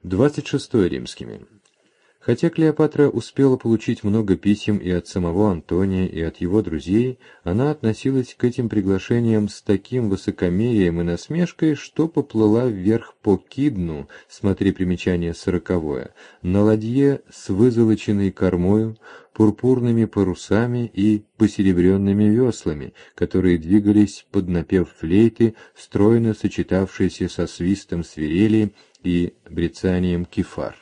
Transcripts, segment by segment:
26 римскими. Хотя Клеопатра успела получить много писем и от самого Антония, и от его друзей, она относилась к этим приглашениям с таким высокомерием и насмешкой, что поплыла вверх по Кидну, смотри примечание 40, на ладье с вызолоченной кормою, пурпурными парусами и посеребренными веслами, которые двигались под напев флейты, стройно сочетавшиеся со свистом свирели и брецанием кефар.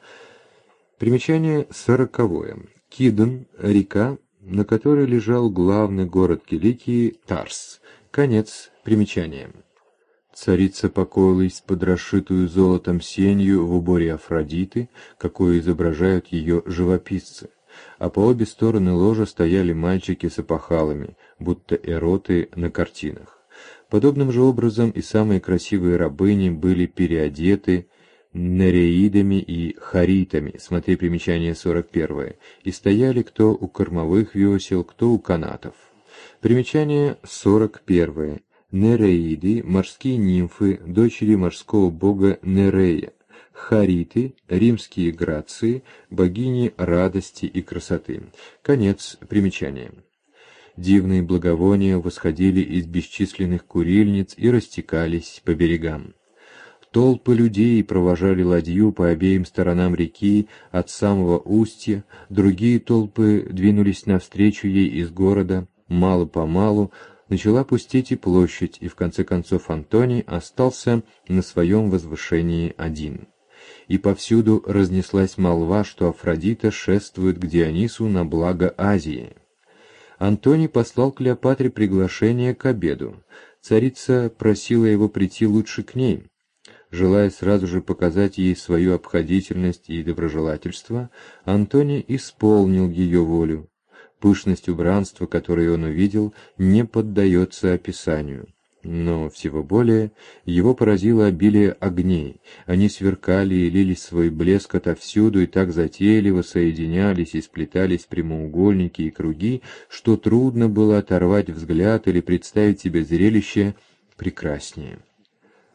Примечание 40. Кидн – река, на которой лежал главный город Киликии Тарс. Конец примечания. Царица покоилась под расшитую золотом сенью в уборе Афродиты, какую изображают ее живописцы, а по обе стороны ложа стояли мальчики с опахалами, будто эроты на картинах. Подобным же образом и самые красивые рабыни были переодеты нереидами и харитами, смотри примечание 41, и стояли кто у кормовых весел, кто у канатов. Примечание 41. Нереиды – морские нимфы, дочери морского бога Нерея. Хариты – римские грации, богини радости и красоты. Конец примечания. Дивные благовония восходили из бесчисленных курильниц и растекались по берегам. Толпы людей провожали ладью по обеим сторонам реки от самого устья, другие толпы двинулись навстречу ей из города. Мало-помалу начала пустеть и площадь, и в конце концов Антоний остался на своем возвышении один. И повсюду разнеслась молва, что Афродита шествует к Дионису на благо Азии. Антоний послал Клеопатре приглашение к обеду. Царица просила его прийти лучше к ней. Желая сразу же показать ей свою обходительность и доброжелательство, Антоний исполнил ее волю. Пышность убранства, которое он увидел, не поддается описанию. Но всего более его поразило обилие огней. Они сверкали и лили свой блеск отовсюду, и так затейливо соединялись и сплетались прямоугольники и круги, что трудно было оторвать взгляд или представить себе зрелище прекраснее.